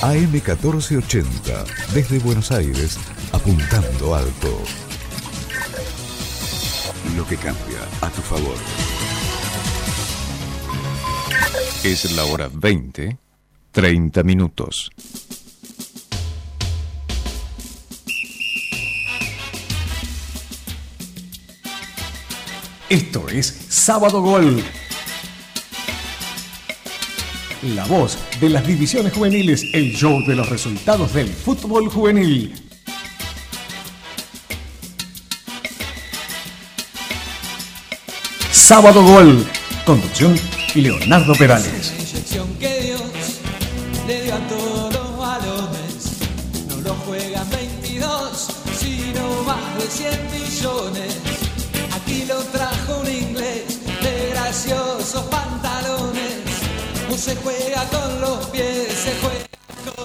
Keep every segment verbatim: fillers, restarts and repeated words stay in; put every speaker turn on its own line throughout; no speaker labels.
A M catorce ochenta, desde Buenos Aires, apuntando alto. Lo que cambia a tu favor. Es la hora veinte, treinta minutos.
Esto es Sábado Gol. La voz de las divisiones juveniles, el show de los resultados del fútbol juvenil. Sábado Gol. Conducción Leonardo Perales.
Inyección que Dios le dio a todos los balones. No lo juegan veintidós, sino más de cien millones. Aquí lo trajo un inglés de graciosos pantalones. No se juega con los pies, se juega con...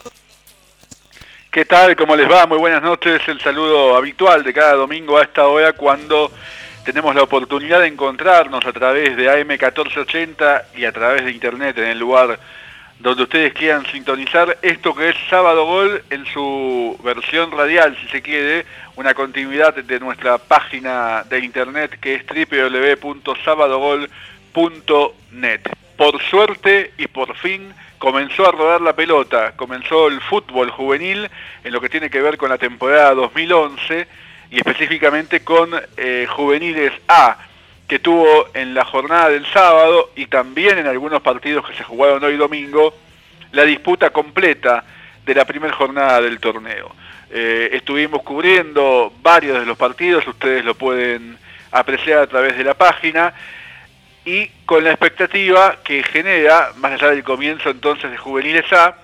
¿Qué tal? ¿Cómo les va? Muy buenas noches. El saludo habitual de cada domingo a esta hora cuando tenemos la oportunidad de encontrarnos a través de A M catorce ochenta y a través de internet en el lugar donde ustedes quieran sintonizar esto que es Sábado Gol en su versión radial, si se quiere, una continuidad de nuestra página de internet que es doble u doble u doble u punto sábado gol punto net. Por suerte y por fin comenzó a rodar la pelota, comenzó el fútbol juvenil en lo que tiene que ver con la temporada dos mil once y específicamente con eh, Juveniles A, que tuvo en la jornada del sábado y también en algunos partidos que se jugaron hoy domingo, la disputa completa de la primera jornada del torneo. Eh, estuvimos cubriendo varios de los partidos, ustedes lo pueden apreciar a través de la página, y con la expectativa que genera, más allá del comienzo entonces de Juveniles A,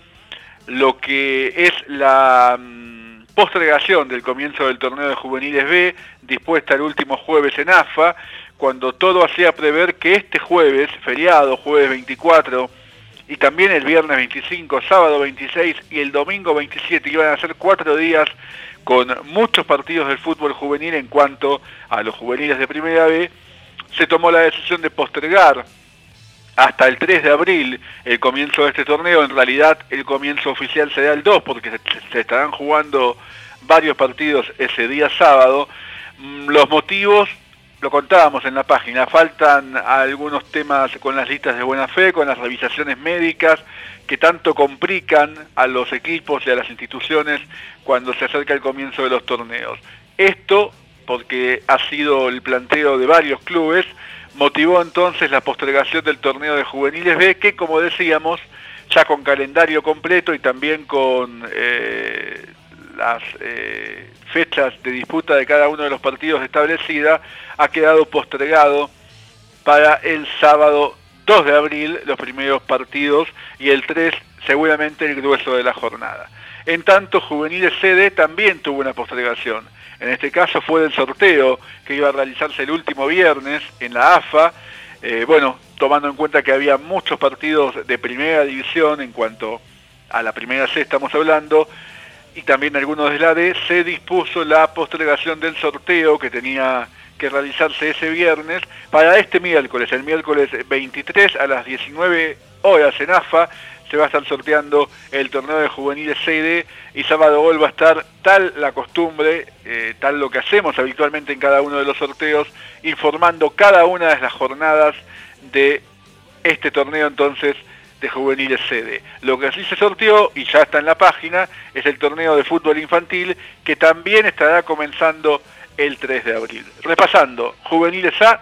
lo que es la mmm, postergación del comienzo del torneo de Juveniles B, dispuesta el último jueves en A F A, cuando todo hacía prever que este jueves, feriado, jueves veinticuatro, y también el viernes veinticinco, sábado veintiséis y el domingo veintisiete, iban a ser cuatro días con muchos partidos del fútbol juvenil en cuanto a los juveniles de Primera B, se tomó la decisión de postergar hasta el tres de abril el comienzo de este torneo. En realidad el comienzo oficial será el dos porque se, se estarán jugando varios partidos ese día sábado. Los motivos lo contábamos en la página, faltan algunos temas con las listas de buena fe, con las revisaciones médicas que tanto complican a los equipos y a las instituciones cuando se acerca el comienzo de los torneos. Esto, porque ha sido el planteo de varios clubes, motivó entonces la postergación del torneo de Juveniles B, que como decíamos, ya con calendario completo y también con eh, las eh, fechas de disputa de cada uno de los partidos establecida, ha quedado postergado para el sábado dos de abril los primeros partidos y el tres seguramente el grueso de la jornada. En tanto, Juveniles C D también tuvo una postergación. En este caso fue del sorteo que iba a realizarse el último viernes en la A F A, eh, bueno, tomando en cuenta que había muchos partidos de primera división en cuanto a la primera C estamos hablando, y también algunos de la D, se dispuso la postergación del sorteo que tenía que realizarse ese viernes para este miércoles, el miércoles veintitrés a las diecinueve horas en A F A, se va a estar sorteando el torneo de juveniles C D y Sábado Gol va a estar tal la costumbre, eh, tal lo que hacemos habitualmente en cada uno de los sorteos, informando cada una de las jornadas de este torneo entonces de juveniles C D. Lo que sí se sorteó, y ya está en la página, es el torneo de fútbol infantil, que también estará comenzando el tres de abril. Repasando, Juveniles A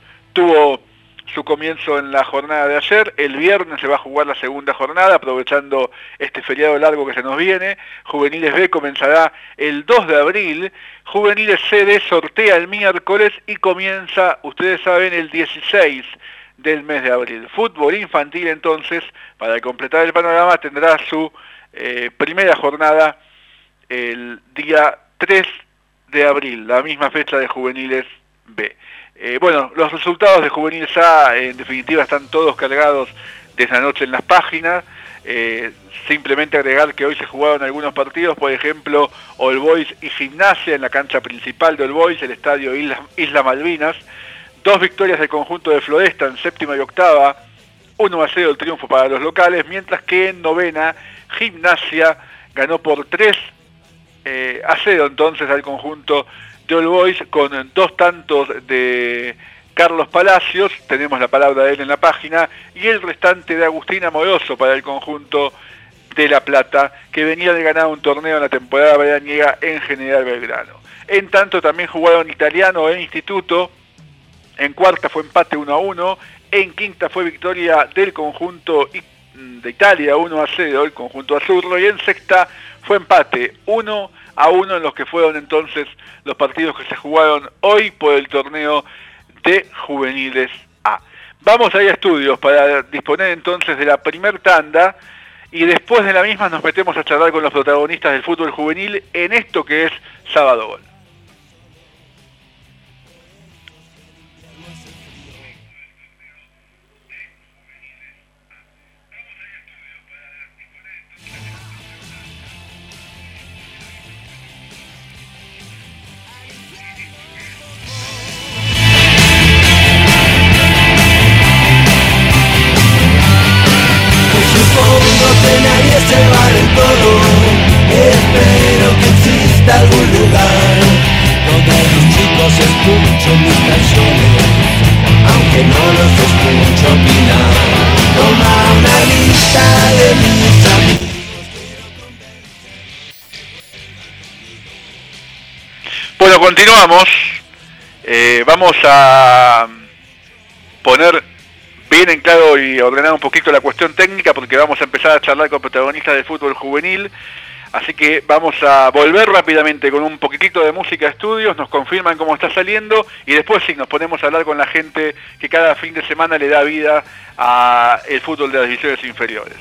tuvo su comienzo en la jornada de ayer, el viernes se va a jugar la segunda jornada, aprovechando este feriado largo que se nos viene. Juveniles B comenzará el dos de abril, Juveniles C D sortea el miércoles y comienza, ustedes saben, el dieciséis del mes de abril. Fútbol infantil entonces, para completar el panorama, tendrá su eh, primera jornada el día tres de abril, la misma fecha de Juveniles B. Eh, bueno, los resultados de Juveniles A en definitiva están todos cargados desde anoche en las páginas. Eh, simplemente agregar que hoy se jugaron algunos partidos, por ejemplo, All Boys y Gimnasia en la cancha principal de All Boys, el estadio Isla, Isla Malvinas. Dos victorias del conjunto de Floresta en séptima y octava uno a cero el triunfo para los locales, mientras que en novena Gimnasia ganó por tres eh, a cero entonces al conjunto de All Boys, con dos tantos de Carlos Palacios, tenemos la palabra de él en la página, y el restante de Agustín Amoroso para el conjunto de La Plata, que venía de ganar un torneo en la temporada veraniega en General Belgrano. En tanto también jugaron Italiano e Instituto. En cuarta fue empate uno a uno, en quinta fue victoria del conjunto de Italia uno a cero, el conjunto azurro, y en sexta fue empate uno a uno en los que fueron entonces los partidos que se jugaron hoy por el torneo de Juveniles A. Vamos a ir a estudios para disponer entonces de la primer tanda, y después de la misma nos metemos a charlar con los protagonistas del fútbol juvenil en esto que es Sábado Gol.
Se vale todo, espero que exista algún lugar donde los chicos escuchen mis canciones, aunque no los escucho opinar. Toma una lista de mis amigos.
Bueno, continuamos. Eh, vamos a poner bien en claro y ordenar un poquito la cuestión técnica, porque vamos a empezar a charlar con protagonistas del fútbol juvenil, así que vamos a volver rápidamente con un poquitito de música de estudios, nos confirman cómo está saliendo, y después sí, nos ponemos a hablar con la gente que cada fin de semana le da vida a el fútbol de las divisiones inferiores.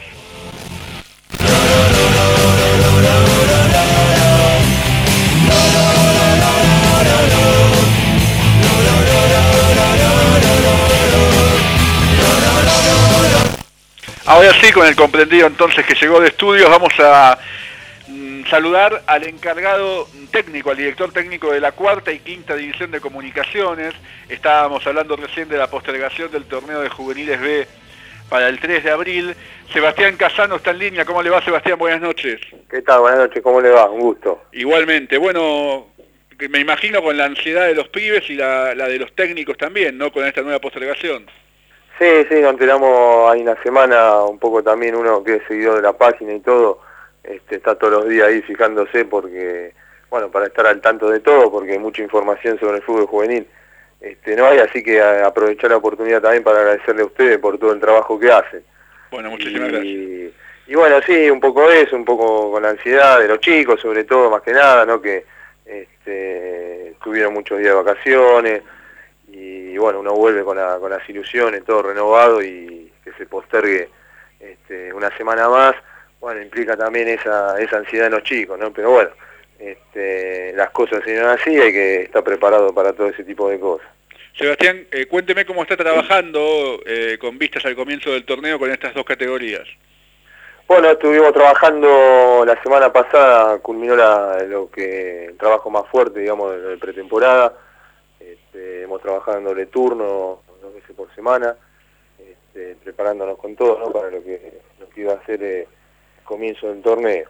Ahora sí, con el comprendido entonces que llegó de estudios, vamos a mm, saludar al encargado técnico, al director técnico de la cuarta y quinta división de comunicaciones. Estábamos hablando recién de la postergación del torneo de Juveniles B para el tres de abril. Sebastián Casano está en línea. ¿Cómo le va, Sebastián? Buenas noches.
¿Qué tal? Buenas noches, ¿cómo le va? Un gusto.
Igualmente. Bueno, me imagino con la ansiedad de los pibes y la, la de los técnicos también, ¿no? Con esta nueva postergación.
Sí, sí, nos enteramos ahí una semana, un poco también uno que es seguidor de la página y todo, este, está todos los días ahí fijándose porque, bueno, para estar al tanto de todo, porque hay mucha información sobre el fútbol juvenil, este, no hay, así que a, aprovechar la oportunidad también para agradecerle a ustedes por todo el trabajo que hacen.
Bueno, muchísimas
y,
gracias.
Y bueno, sí, un poco eso, un poco con la ansiedad de los chicos, sobre todo, más que nada, ¿no? Que este, tuvieron muchos días de vacaciones, y bueno, uno vuelve con, la, con las ilusiones, todo renovado, y que se postergue este, una semana más, bueno, implica también esa, esa ansiedad en los chicos, ¿no? Pero bueno, este, las cosas se dan así, hay que estar preparado para todo ese tipo de cosas.
Sebastián, eh, cuénteme cómo está trabajando eh, con vistas al comienzo del torneo con estas dos categorías.
Bueno, estuvimos trabajando la semana pasada, culminó la, lo que el trabajo más fuerte, digamos, de, de pretemporada. Este, hemos trabajado en doble turno, dos veces por semana, este, preparándonos con todo, ¿no? Para lo que, lo que iba a ser eh, el comienzo del torneo.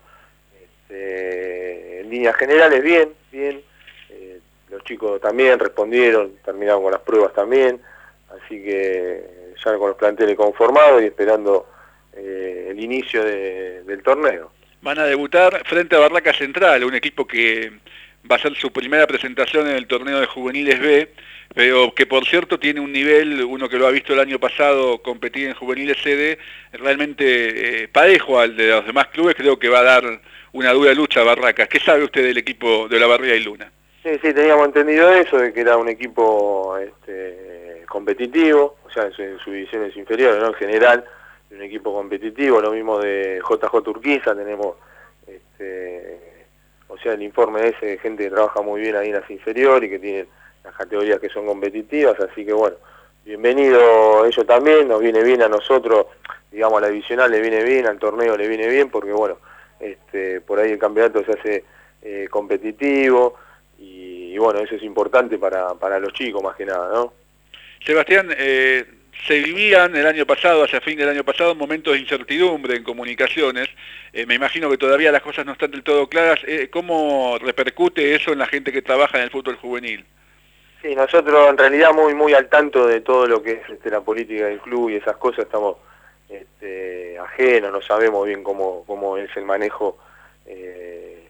Este, en líneas generales, bien, bien. Eh, los chicos también respondieron, terminaron con las pruebas también, así que ya con los planteles conformados y esperando eh, el inicio de, del torneo.
Van a debutar frente a Barraca Central, un equipo que va a ser su primera presentación en el torneo de Juveniles B, pero que por cierto tiene un nivel, uno que lo ha visto el año pasado competir en Juveniles C D, realmente eh, parejo al de los demás clubes. Creo que va a dar una dura lucha a Barracas. ¿Qué sabe usted del equipo de Olavarría y Luna?
Sí, sí, teníamos entendido eso, de que era un equipo este, competitivo, o sea, en, su, en sus divisiones inferiores, ¿no? En general, un equipo competitivo, lo mismo de J J Urquiza, tenemos... Este, o sea, el informe ese de gente que trabaja muy bien ahí en las inferiores y que tienen las categorías que son competitivas, así que bueno, bienvenido ellos también, nos viene bien a nosotros, digamos a la divisional le viene bien, al torneo le viene bien, porque bueno, este, por ahí el campeonato se hace eh, competitivo y, y bueno, eso es importante para, para los chicos más que nada, ¿no?
Sebastián, eh, se vivían el año pasado, hacia fin del año pasado, momentos de incertidumbre en comunicaciones. Eh, me imagino que todavía las cosas no están del todo claras. Eh, ¿Cómo repercute eso en la gente que trabaja en el fútbol juvenil?
Sí, nosotros en realidad muy muy al tanto de todo lo que es este, la política del club y esas cosas, estamos este, ajenos, no sabemos bien cómo, cómo es el manejo eh,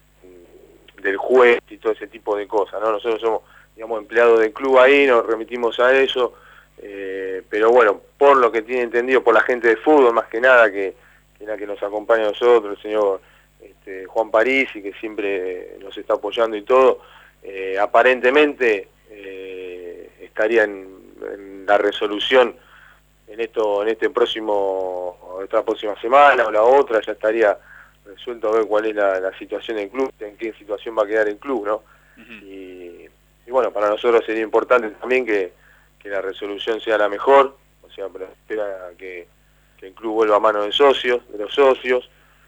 del juez y todo ese tipo de cosas, ¿no? Nosotros somos, digamos, empleados del club ahí, nos remitimos a eso, eh, pero bueno, por lo que tiene entendido por la gente de fútbol, más que nada, que, que es la que nos acompaña a nosotros, el señor este, Juan Parisi, que siempre nos está apoyando y todo, eh, aparentemente eh, estaría en, en la resolución en esto, en este próximo, esta próxima semana o la otra, ya estaría resuelto a ver cuál es la, la situación del club, en qué situación va a quedar el club, ¿no? Uh-huh. y, y bueno, para nosotros sería importante también que, que la resolución sea la mejor, o sea, para esperar a que, que el club vuelva a manos de socios, de los socios,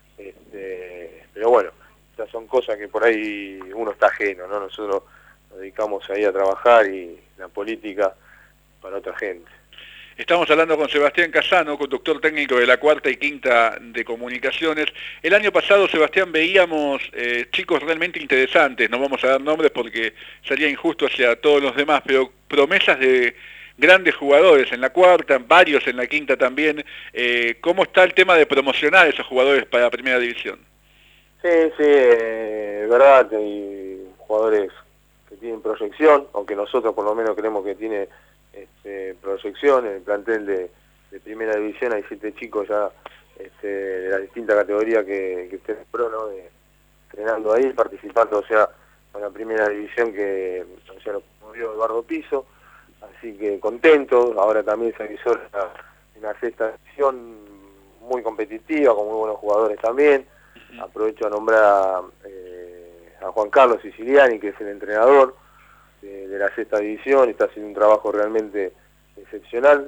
este, pero bueno, estas son cosas que por ahí uno está ajeno, ¿no? Nosotros nos dedicamos ahí a trabajar y la política para otra gente.
Estamos hablando con Sebastián Casano, conductor técnico de la cuarta y quinta de Comunicaciones. El año pasado, Sebastián, veíamos eh, chicos realmente interesantes, no vamos a dar nombres porque sería injusto hacia todos los demás, pero promesas de grandes jugadores en la cuarta, varios en la quinta también. Eh, ¿Cómo está el tema de promocionar a esos jugadores para la primera división?
Sí, sí, es verdad, hay jugadores que tienen proyección, aunque nosotros por lo menos creemos que tiene este, proyección. En el plantel de, de primera división hay siete chicos ya este, de las distintas categorías que, que estén pro, ¿no? De, entrenando ahí, participando, o sea, con la primera división que, o sea, lo promovió Eduardo Piso, así que contento. Ahora también se avisó la, una sexta división muy competitiva, con muy buenos jugadores también. Aprovecho a nombrar eh, a Juan Carlos Siciliani, que es el entrenador de, de la sexta división, está haciendo un trabajo realmente excepcional.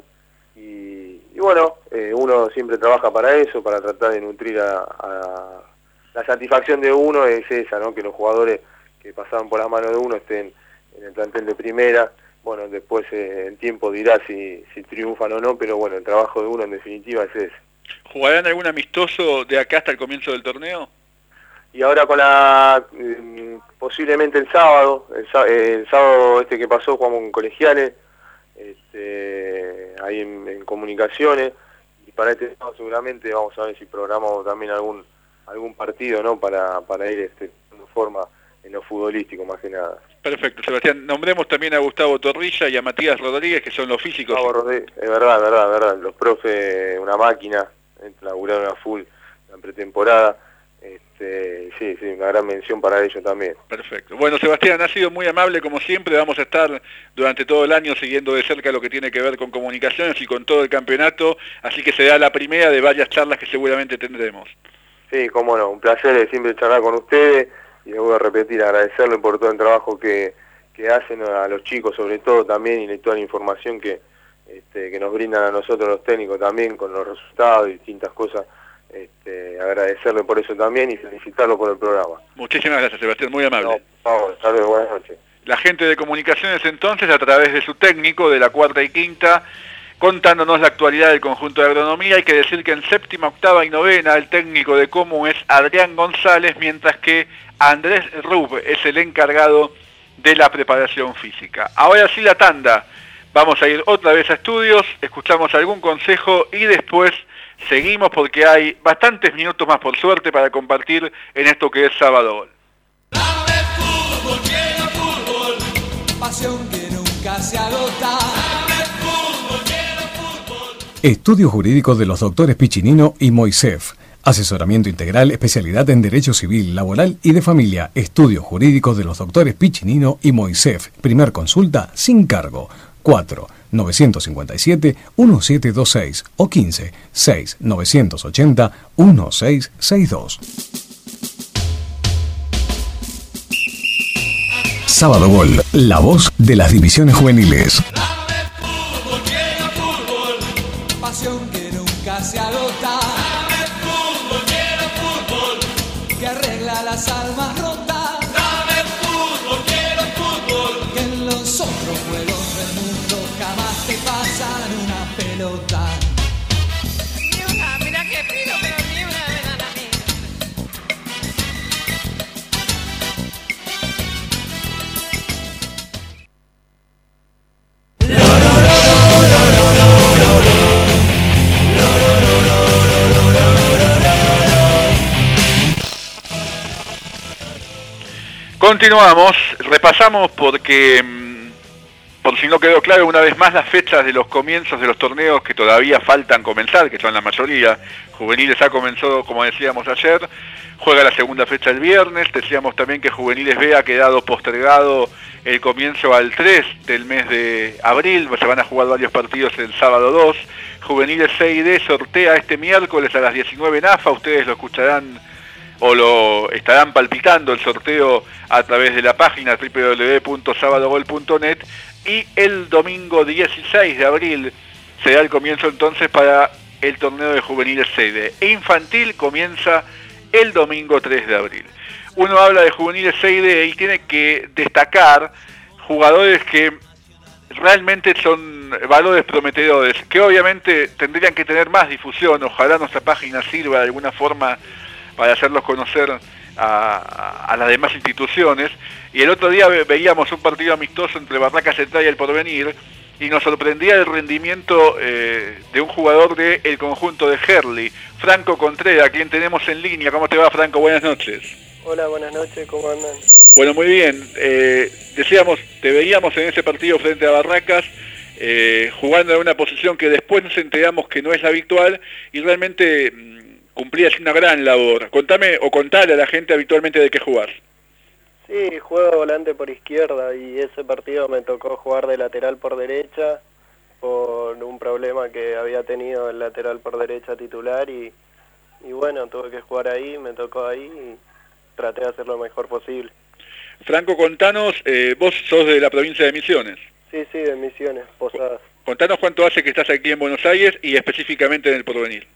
Y, y bueno, eh, uno siempre trabaja para eso, para tratar de nutrir a, a... La satisfacción de uno es esa, ¿no? Que los jugadores que pasaban por las manos de uno estén en el plantel de primera. Bueno, después eh, el tiempo dirá si, si triunfan o no, pero bueno, el trabajo de uno en definitiva es ese.
¿Jugarán algún amistoso de acá hasta el comienzo del torneo?
Y ahora con la... Eh, posiblemente el sábado, el, el sábado este que pasó jugamos con Colegiales, este, ahí en, en Comunicaciones, y para este sábado seguramente vamos a ver si programamos también algún algún partido, ¿no? Para, para ir este, de forma en lo futbolístico más que nada.
Perfecto, Sebastián. Nombremos también a Gustavo Torrilla y a Matías Rodríguez, que son los físicos.
Gustavo Rodríguez, es verdad, es verdad, es verdad. Los profes, una máquina, laburaron a full en pretemporada. Este, sí, sí, una gran mención para ellos también.
Perfecto. Bueno, Sebastián, ha sido muy amable como siempre. Vamos a estar durante todo el año siguiendo de cerca lo que tiene que ver con comunicaciones y con todo el campeonato, así que será la primera de varias charlas que seguramente tendremos.
Sí, cómo no, un placer siempre charlar con ustedes. Y les voy a repetir, agradecerle por todo el trabajo que, que hacen a los chicos sobre todo también, y toda la información que, este, que nos brindan a nosotros los técnicos también con los resultados y distintas cosas. Este, agradecerle por eso también y felicitarlo por el programa.
Muchísimas gracias, Sebastián, muy amable.
No, por favor, hasta luego, buenas noches.
La gente de Comunicaciones entonces, a través de su técnico de la cuarta y quinta, contándonos la actualidad del conjunto de agronomía. Hay que decir que en séptima, octava y novena el técnico de Comu es Adrián González, mientras que Andrés Rub es el encargado de la preparación física. Ahora sí la tanda. Vamos a ir otra vez a estudios, escuchamos algún consejo y después seguimos porque hay bastantes minutos más por suerte para compartir en esto que es Sábado Gol.
Dame fútbol, quiero fútbol, pasión que nunca se agota. Dame fútbol, quiero fútbol.
Estudio jurídico de los doctores Piccinino y Moisef. Asesoramiento integral, especialidad en Derecho Civil, Laboral y de Familia. Estudio jurídico de los doctores Piccinino y Moisef. Primer consulta sin cargo. cuatro nueve cinco siete uno siete dos seis o quince seis nueve ocho cero uno seis seis dos. Sábado Gol, la voz de las divisiones juveniles.
Dame fútbol, quiero fútbol, pasión que nunca se agota. Dame fútbol, quiero fútbol, que arregla las almas rotas. Dame fútbol, quiero fútbol, que en los otros juegos del mundo jamás te pasan una
continuamos, repasamos porque, por si no quedó claro, una vez más las fechas de los comienzos de los torneos que todavía faltan comenzar, que son la mayoría. Juveniles A comenzó, como decíamos ayer, juega la segunda fecha el viernes. Decíamos también que Juveniles B ha quedado postergado el comienzo al tres del mes de abril, se van a jugar varios partidos el sábado dos. Juveniles C y D sortea este miércoles a las diecinueve en A F A, ustedes lo escucharán o lo estarán palpitando el sorteo a través de la página doble u doble u doble u punto sabadogol punto net, y el domingo dieciséis de abril será el comienzo entonces para el torneo de Juveniles C y D. E infantil comienza el domingo tres de abril. Uno habla de Juveniles C y D y tiene que destacar jugadores que realmente son valores prometedores, que obviamente tendrían que tener más difusión. Ojalá nuestra página sirva de alguna forma para hacerlos conocer a, a, a las demás instituciones. Y el otro día ve, veíamos un partido amistoso entre Barracas Central y El Porvenir, y nos sorprendía el rendimiento eh, de un jugador del conjunto de Herli, Franco Contreras, quien tenemos en línea. ¿Cómo te va, Franco? Buenas noches.
Hola, buenas noches, ¿cómo andan?
Bueno, muy bien. Eh, decíamos, te veíamos en ese partido frente a Barracas, eh, jugando en una posición que después nos enteramos que no es la habitual, y realmente mmm, cumplías una gran labor. Contame o contale a la gente habitualmente de qué jugás.
Sí, juego volante por izquierda, y ese partido me tocó jugar de lateral por derecha por un problema que había tenido el lateral por derecha titular, y, y bueno, tuve que jugar ahí, me tocó ahí y traté de hacer lo mejor posible.
Franco, contanos, eh, vos sos de la provincia de Misiones.
Sí, sí, de Misiones, Posadas.
Contanos cuánto hace que estás aquí en Buenos Aires y específicamente en El Porvenir.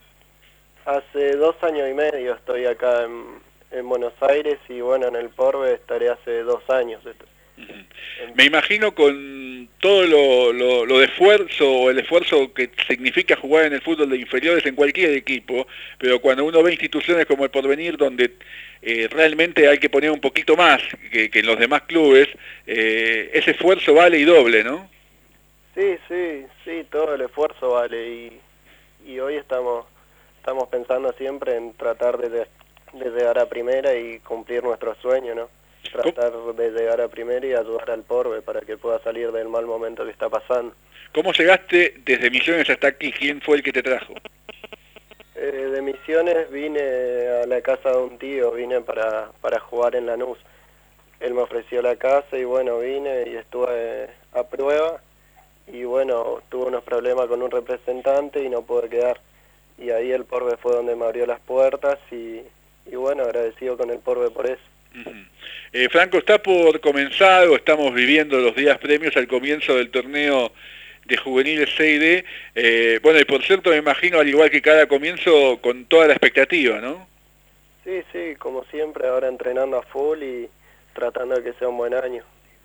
Hace dos años y medio estoy acá en, en Buenos Aires, y bueno, en el Porve estaré hace dos años.
Uh-huh. Me imagino con todo lo, lo, lo de esfuerzo, o el esfuerzo que significa jugar en el fútbol de inferiores en cualquier equipo, pero cuando uno ve instituciones como El Porvenir, donde eh, realmente hay que poner un poquito más que, que en los demás clubes, eh, ese esfuerzo vale y doble, ¿no?
Sí, sí, sí, todo el esfuerzo vale, y, y hoy estamos... Estamos pensando siempre en tratar de, de llegar a primera y cumplir nuestro sueño, ¿no? Tratar de llegar a primera y ayudar al Porve para que pueda salir del mal momento que está pasando.
¿Cómo llegaste desde Misiones hasta aquí? ¿Quién fue el que te trajo?
Eh, de Misiones vine a la casa de un tío, vine para, para jugar en Lanús. Él me ofreció la casa y bueno, vine y estuve a prueba, y bueno, tuve unos problemas con un representante y no pude quedar. Y ahí el Porve fue donde me abrió las puertas, y, y bueno, agradecido con el Porve por eso.
Uh-huh. eh, Franco, está por comenzar, o estamos viviendo los días premios al comienzo del torneo de Juveniles C y D. Eh, bueno, y por cierto, me imagino, al igual que cada comienzo, con toda la expectativa, ¿no?
Sí, sí, como siempre, ahora entrenando a full y tratando de que sea un buen año.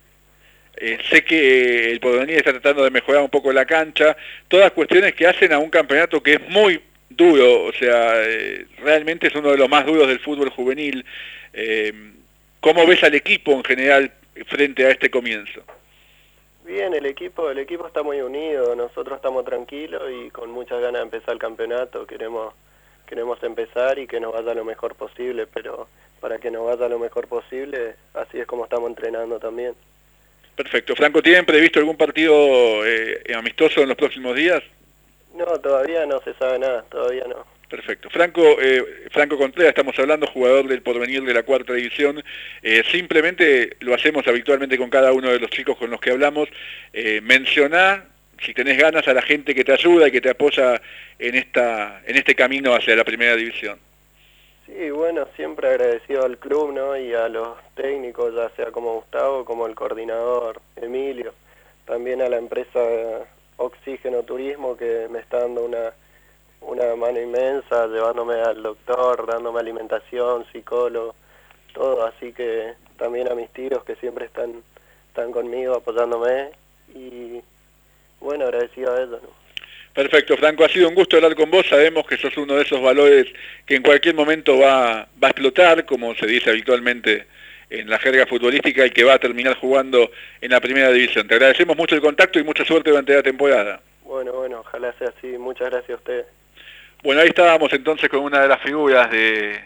Eh, sé que el Porvenir está tratando de mejorar un poco la cancha, todas cuestiones que hacen a un campeonato que es muy duro, o sea, eh, realmente es uno de los más duros del fútbol juvenil. Eh, ¿Cómo ves al equipo en general frente a este comienzo?
Bien, el equipo el equipo está muy unido, nosotros estamos tranquilos y con muchas ganas de empezar el campeonato. Queremos queremos empezar y que nos vaya lo mejor posible, pero para que nos vaya lo mejor posible, así es como estamos entrenando también. Perfecto.
Franco, ¿tienen previsto algún partido eh, amistoso en los próximos días?
No, todavía no se sabe nada, todavía no.
Perfecto. Franco, eh, Franco Contreras, estamos hablando, jugador del Porvenir de la cuarta división. Eh, simplemente lo hacemos habitualmente con cada uno de los chicos con los que hablamos. Eh, mencioná, si tenés ganas, a la gente que te ayuda y que te apoya en esta en este camino hacia la primera división.
Sí, bueno, siempre agradecido al club, ¿no? Y a los técnicos, ya sea como Gustavo, como el coordinador Emilio. También a la empresa Oxígeno Turismo, que me está dando una, una mano inmensa, llevándome al doctor, dándome alimentación, psicólogo, todo. Así que también a mis tíos que siempre están, están conmigo, apoyándome. Y bueno, agradecido a ellos, ¿no?
Perfecto, Franco, ha sido un gusto hablar con vos. Sabemos que sos uno de esos valores que en cualquier momento va, va a explotar, como se dice habitualmente en la jerga futbolística, y que va a terminar jugando en la primera división. Te agradecemos mucho el contacto y mucha suerte durante la temporada.
Bueno, bueno, ojalá sea así. Muchas gracias a ustedes.
Bueno, ahí estábamos entonces con una de las figuras de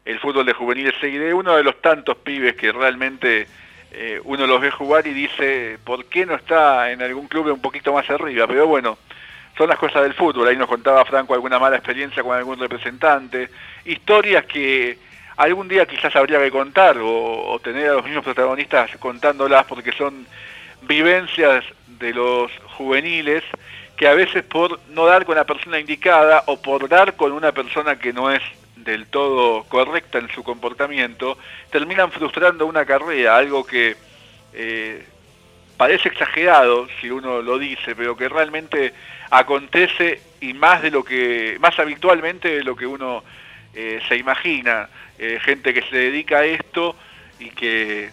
el fútbol de juveniles seis D, uno de los tantos pibes que realmente eh, uno los ve jugar y dice, ¿por qué no está en algún club un poquito más arriba? Pero bueno, son las cosas del fútbol. Ahí nos contaba Franco alguna mala experiencia con algún representante, historias que algún día quizás habría que contar o, o tener a los mismos protagonistas contándolas, porque son vivencias de los juveniles que a veces por no dar con la persona indicada o por dar con una persona que no es del todo correcta en su comportamiento, terminan frustrando una carrera, algo que eh, parece exagerado si uno lo dice, pero que realmente acontece y más de lo que, más habitualmente de lo que uno eh, se imagina. Eh, gente que se dedica a esto y que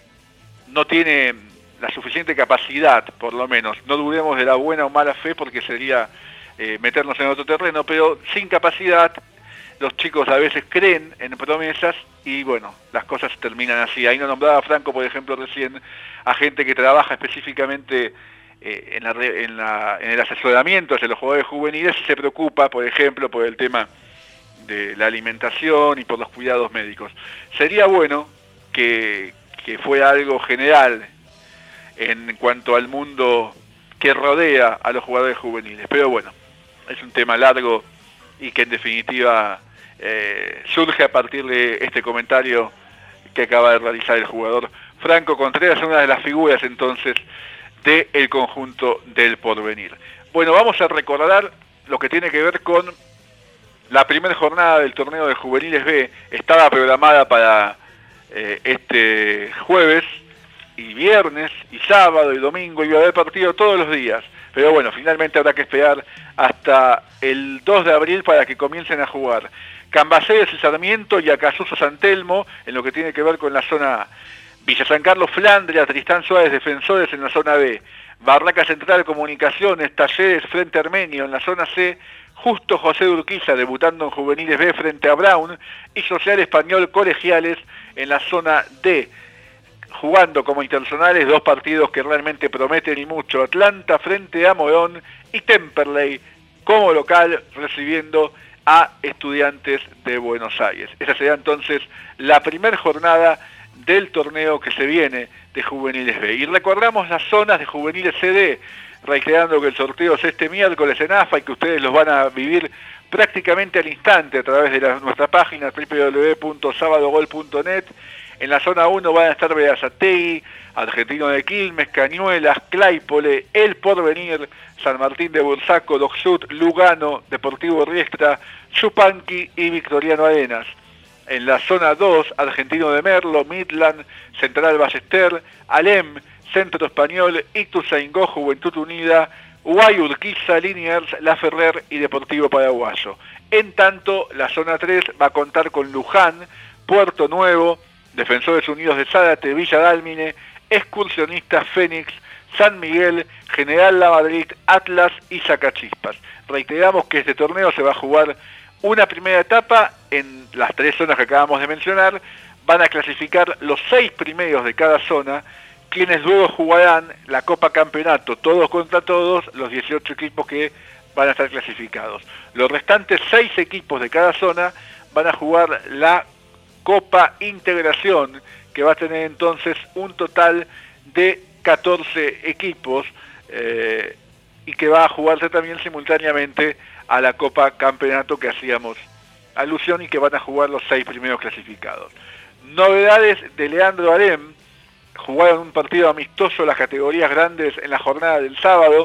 no tiene la suficiente capacidad, por lo menos, no dudemos de la buena o mala fe porque sería eh, meternos en otro terreno, pero sin capacidad los chicos a veces creen en promesas y bueno, las cosas terminan así. Ahí nos nombraba Franco, por ejemplo, recién a gente que trabaja específicamente eh, en, la, en, la, en el asesoramiento hacia los jugadores juveniles y se preocupa, por ejemplo, por el tema de la alimentación y por los cuidados médicos. Sería bueno que, que fuera algo general en cuanto al mundo que rodea a los jugadores juveniles, pero bueno, es un tema largo y que en definitiva eh, surge a partir de este comentario que acaba de realizar el jugador Franco Contreras, una de las figuras entonces del conjunto del Porvenir. Bueno, vamos a recordar lo que tiene que ver con la primera jornada del torneo de Juveniles B. Estaba programada para eh, este jueves y viernes y sábado y domingo, iba a haber partido todos los días, pero bueno, finalmente habrá que esperar hasta el dos de abril para que comiencen a jugar Cambaceres y Sarmiento y Acasuso San Telmo en lo que tiene que ver con la zona A, Villa San Carlos Flandria, Tristán Suárez Defensores en la zona B, Barraca Central Comunicaciones, Talleres frente a Armenio en la zona C, Justo José de Urquiza debutando en Juveniles B frente a Brown y Social Español Colegiales en la zona D. Jugando como internacionales dos partidos que realmente prometen y mucho, Atlanta frente a Morón y Temperley como local recibiendo a Estudiantes de Buenos Aires. Esa será entonces la primera jornada del torneo que se viene de Juveniles B. Y recordamos las zonas de Juveniles C D, reiterando que el sorteo es este miércoles en A F A y que ustedes los van a vivir prácticamente al instante a través de la, nuestra página doble u doble u doble u punto sabadogol punto net. En la zona uno van a estar Berazategui, Argentino de Quilmes, Cañuelas, Claypole, El Porvenir, San Martín de Bursaco, Docsud, Lugano, Deportivo Riestra, Chupanqui y Victoriano Arenas. En la zona dos, Argentino de Merlo, Midland, Central Ballester, Alem, Centro Español, Ituzaingó, Juventud Unida, Guay, Urquiza, Liniers, La Ferrer y Deportivo Paraguayo. En tanto, la zona tres va a contar con Luján, Puerto Nuevo, Defensores Unidos de Zárate, Villa Dálmine, Excursionistas Fénix, San Miguel, General La Madrid, Atlas y Sacachispas. Reiteramos que este torneo se va a jugar una primera etapa en las tres zonas que acabamos de mencionar. Van a clasificar los seis primeros de cada zona, quienes luego jugarán la Copa Campeonato, todos contra todos, los dieciocho equipos que van a estar clasificados. Los restantes seis equipos de cada zona van a jugar la Copa Integración, que va a tener entonces un total de catorce equipos eh, y que va a jugarse también simultáneamente a la Copa Campeonato que hacíamos alusión y que van a jugar los seis primeros clasificados. Novedades de Leandro Alem: jugaron un partido amistoso las categorías grandes en la jornada del sábado.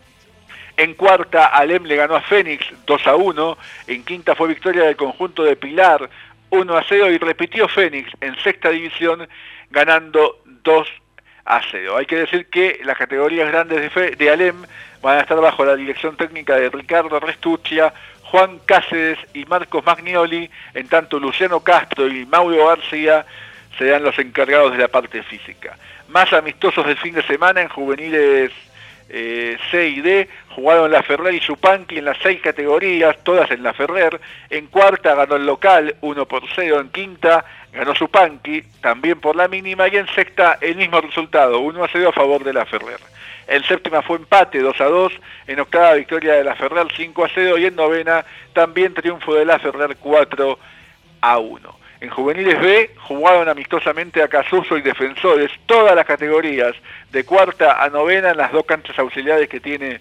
En cuarta, Alem le ganó a Fénix dos a uno, en quinta fue victoria del conjunto de Pilar uno a cero y repitió Fénix en sexta división ganando dos a cero. Hay que decir que las categorías grandes de, Fe, de Alem van a estar bajo la dirección técnica de Ricardo Restuccia, Juan Cáceres y Marcos Magnioli, en tanto Luciano Castro y Mauro García serán los encargados de la parte física. Más amistosos del fin de semana en juveniles eh, C y D, jugaron La Ferrer y Chupanqui en las seis categorías, todas en La Ferrer. En cuarta ganó el local uno por cero, en quinta ganó Chupanqui, también por la mínima, y en sexta el mismo resultado, uno a cero a favor de La Ferrer. En séptima fue empate dos a dos, en octava victoria de La Ferrer cinco a cero y en novena también triunfo de La Ferrer cuatro a uno. En Juveniles B jugaron amistosamente Acasuso y Defensores, todas las categorías, de cuarta a novena en las dos canchas auxiliares que tiene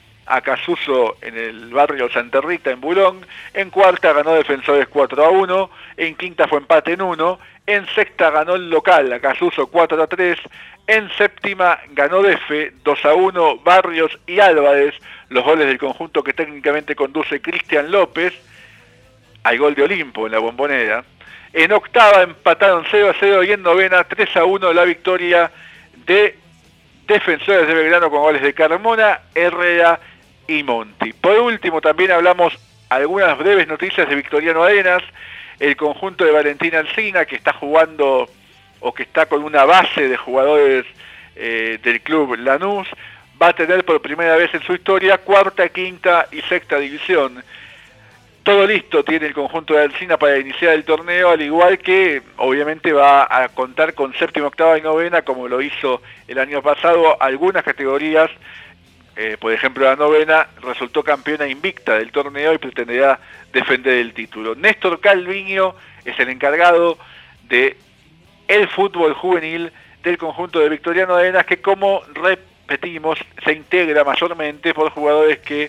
Acasuso en el barrio Santa Rita, en Bulón. En cuarta ganó Defensores cuatro a uno, en quinta fue empate en uno, en sexta ganó el local Acasuso cuatro a tres, en séptima ganó Defe dos a uno, Barrios y Álvarez, los goles del conjunto que técnicamente conduce Cristian López, al gol de Olimpo en la Bombonera. En octava empataron cero a cero y en novena tres a uno la victoria de Defensores de Belgrano con goles de Carmona, Herrera y Monti. Por último también hablamos algunas breves noticias de Victoriano Arenas, el conjunto de Valentín Alsina que está jugando o que está con una base de jugadores eh, del club Lanús, va a tener por primera vez en su historia cuarta, quinta y sexta división. Todo listo tiene el conjunto de Alsina para iniciar el torneo, al igual que obviamente va a contar con séptima, octava y novena, como lo hizo el año pasado. Algunas categorías, eh, por ejemplo la novena, resultó campeona invicta del torneo y pretenderá defender el título. Néstor Calviño es el encargado de el fútbol juvenil del conjunto de Victoriano Arenas, que como repetimos, se integra mayormente por jugadores que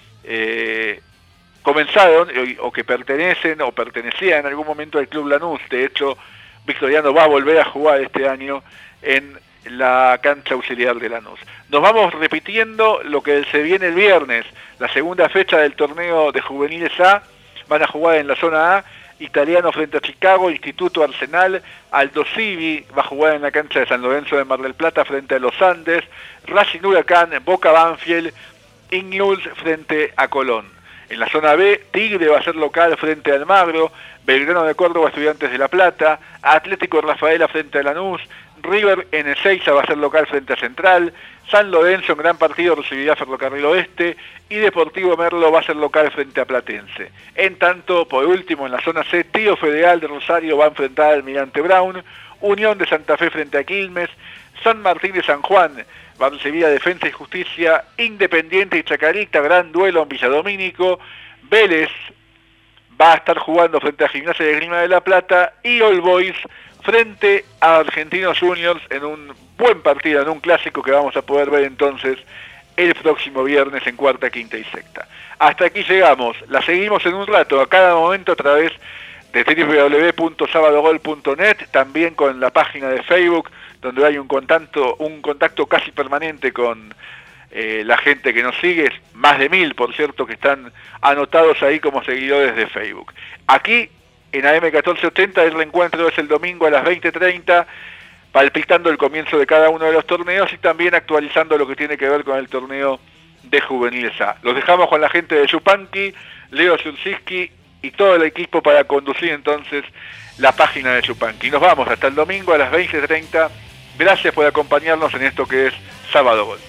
Eh, comenzaron o que pertenecen o pertenecían en algún momento al Club Lanús. De hecho, Victoriano va a volver a jugar este año en la cancha auxiliar de Lanús. Nos vamos repitiendo lo que se viene el viernes, la segunda fecha del torneo de Juveniles A. Van a jugar en la zona A, Italiano frente a Chicago, Instituto Arsenal, Aldo Civi va a jugar en la cancha de San Lorenzo de Mar del Plata frente a los Andes, Racing Huracán, Boca Banfield, Ignus frente a Colón. En la zona B, Tigre va a ser local frente a Almagro, Belgrano de Córdoba, Estudiantes de La Plata, Atlético Rafaela frente a Lanús, River en Ezeiza va a ser local frente a Central, San Lorenzo en gran partido recibirá Ferrocarril Oeste y Deportivo Merlo va a ser local frente a Platense. En tanto, por último, en la zona C, Tío Federal de Rosario va a enfrentar al Almirante Brown, Unión de Santa Fe frente a Quilmes, San Martín de San Juan va a recibir a Defensa y Justicia, Independiente y Chacarita, gran duelo en Villadomínico, Vélez va a estar jugando frente a Gimnasia de Grima de la Plata y All Boys frente a Argentinos Juniors en un buen partido, en un clásico que vamos a poder ver entonces el próximo viernes en cuarta, quinta y sexta. Hasta aquí llegamos, la seguimos en un rato, a cada momento a través de doble u doble u doble u punto sabadogol punto net, también con la página de Facebook, donde hay un contacto, un contacto casi permanente con eh, la gente que nos sigue, más de mil, por cierto, que están anotados ahí como seguidores de Facebook. Aquí, en A M catorce ochenta, el reencuentro es el domingo a las veinte treinta, palpitando el comienzo de cada uno de los torneos y también actualizando lo que tiene que ver con el torneo de Juveniles A. Los dejamos con la gente de Yupanqui, Leo Zursiski y todo el equipo para conducir entonces la página de Yupanqui. Nos vamos hasta el domingo a las veinte treinta. Gracias por acompañarnos en esto que es Sábado Gol.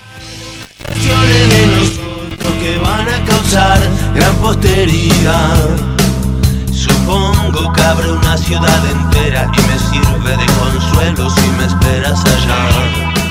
De nosotros que van a causar gran posteridad. Supongo que abre una ciudad entera y me sirve de consuelo si me esperas allá.